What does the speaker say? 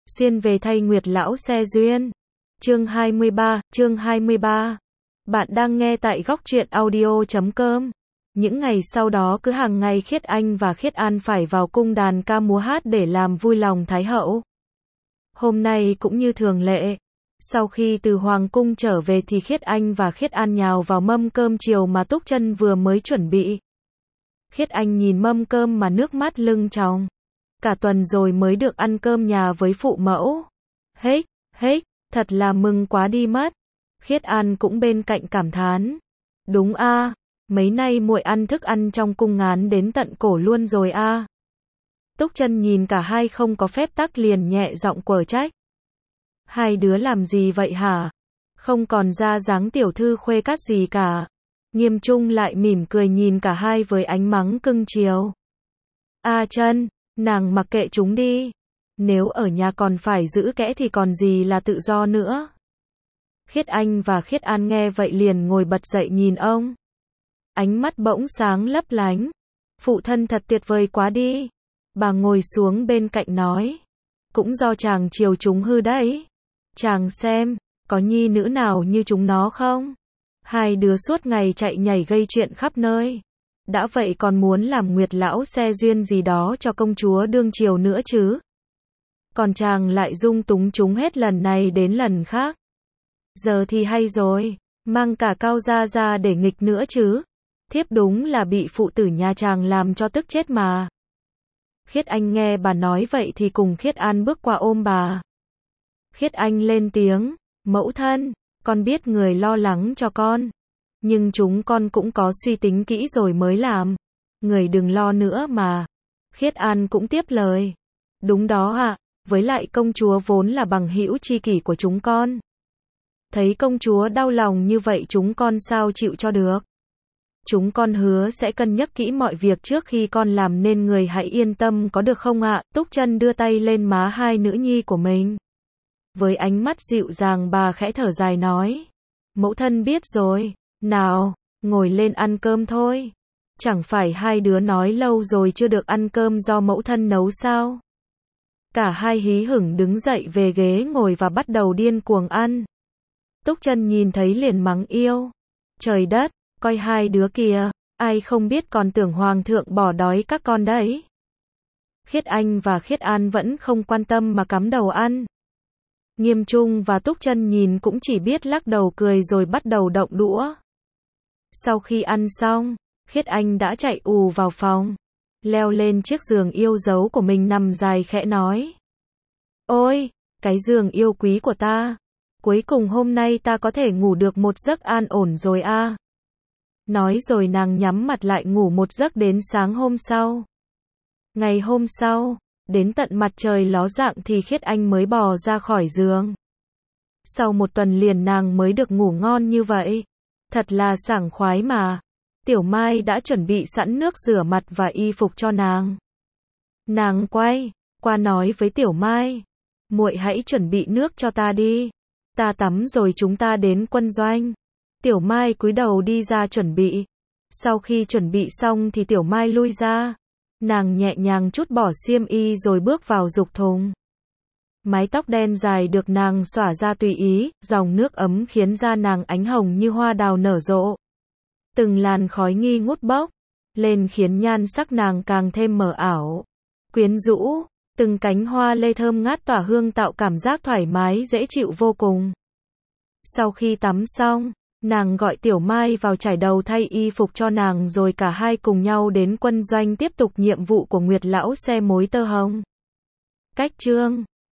xuyên về thay Nguyệt lão xe duyên. Chương 23. Bạn đang nghe tại góc truyện audio.com. Những ngày sau đó cứ hàng ngày Khiết Anh và Khiết An phải vào cung đàn ca múa hát để làm vui lòng Thái hậu. Hôm nay cũng như thường lệ, sau khi từ Hoàng cung trở về thì Khiết Anh và Khiết An nhào vào mâm cơm chiều mà Túc Chân vừa mới chuẩn bị. Khiết Anh nhìn mâm cơm mà nước mắt lưng tròng. Cả tuần rồi mới được ăn cơm nhà với phụ mẫu. Hếch, thật là mừng quá đi mất. Khiết An cũng bên cạnh cảm thán. Đúng a, mấy nay muội ăn thức ăn trong cung ngán đến tận cổ luôn rồi a. Túc Chân nhìn cả hai không có phép tắc liền nhẹ giọng quở trách. Hai đứa làm gì vậy hả? Không còn ra dáng tiểu thư khuê cát gì cả. Nghiêm Trung lại mỉm cười nhìn cả hai với ánh mắng cưng chiều. A Chân, nàng mặc kệ chúng đi. Nếu ở nhà còn phải giữ kẽ thì còn gì là tự do nữa. Khiết Anh và Khiết An nghe vậy liền ngồi bật dậy nhìn ông. Ánh mắt bỗng sáng lấp lánh. Phụ thân thật tuyệt vời quá đi. Bà ngồi xuống bên cạnh nói. Cũng do chàng chiều chúng hư đấy. Chàng xem, có nhi nữ nào như chúng nó không? Hai đứa suốt ngày chạy nhảy gây chuyện khắp nơi. Đã vậy còn muốn làm Nguyệt lão xe duyên gì đó cho công chúa đương triều nữa chứ. Còn chàng lại dung túng chúng hết lần này đến lần khác. Giờ thì hay rồi, mang cả Cao gia ra để nghịch nữa chứ. Thiếp đúng là bị phụ tử nhà chàng làm cho tức chết mà. Khiết Anh nghe bà nói vậy thì cùng Khiết An bước qua ôm bà. Khiết Anh lên tiếng, mẫu thân, con biết người lo lắng cho con. Nhưng chúng con cũng có suy tính kỹ rồi mới làm. Người đừng lo nữa mà. Khiết An cũng tiếp lời. Đúng đó ạ, với lại công chúa vốn là bằng hữu tri kỷ của chúng con. Thấy công chúa đau lòng như vậy chúng con sao chịu cho được. Chúng con hứa sẽ cân nhắc kỹ mọi việc trước khi con làm nên người hãy yên tâm có được không ạ? Túc Chân đưa tay lên má hai nữ nhi của mình. Với ánh mắt dịu dàng bà khẽ thở dài nói. Mẫu thân biết rồi, nào, ngồi lên ăn cơm thôi. Chẳng phải hai đứa nói lâu rồi chưa được ăn cơm do mẫu thân nấu sao? Cả hai hí hửng đứng dậy về ghế ngồi và bắt đầu điên cuồng ăn. Túc Chân nhìn thấy liền mắng yêu. Trời đất, coi hai đứa kìa, ai không biết còn tưởng hoàng thượng bỏ đói các con đấy. Khiết Anh và Khiết An vẫn không quan tâm mà cắm đầu ăn. Nghiêm Trung và Túc Chân nhìn cũng chỉ biết lắc đầu cười rồi bắt đầu động đũa. Sau khi ăn xong, Khiết Anh đã chạy ù vào phòng, leo lên chiếc giường yêu dấu của mình nằm dài khẽ nói. Ôi, cái giường yêu quý của ta, cuối cùng hôm nay ta có thể ngủ được một giấc an ổn rồi a. Nói rồi nàng nhắm mặt lại ngủ một giấc đến sáng hôm sau. Ngày hôm sau, đến tận mặt trời ló dạng thì Khiết Anh mới bò ra khỏi giường. Sau một tuần liền nàng mới được ngủ ngon như vậy. Thật là sảng khoái mà. Tiểu Mai đã chuẩn bị sẵn nước rửa mặt và y phục cho nàng. Nàng quay qua nói với Tiểu Mai. Muội hãy chuẩn bị nước cho ta đi. Ta tắm rồi chúng ta đến quân doanh. Tiểu Mai cúi đầu đi ra chuẩn bị. Sau khi chuẩn bị xong thì Tiểu Mai lui ra. Nàng nhẹ nhàng trút bỏ xiêm y rồi bước vào dục thùng. Mái tóc đen dài được nàng xõa ra tùy ý, dòng nước ấm khiến da nàng ánh hồng như hoa đào nở rộ. Từng làn khói nghi ngút bốc lên khiến nhan sắc nàng càng thêm mờ ảo, quyến rũ. Từng cánh hoa lê thơm ngát tỏa hương tạo cảm giác thoải mái dễ chịu vô cùng. Sau khi tắm xong, nàng gọi Tiểu Mai vào trải đầu thay y phục cho nàng rồi cả hai cùng nhau đến quân doanh tiếp tục nhiệm vụ của Nguyệt lão xe mối tơ hồng. Cách chương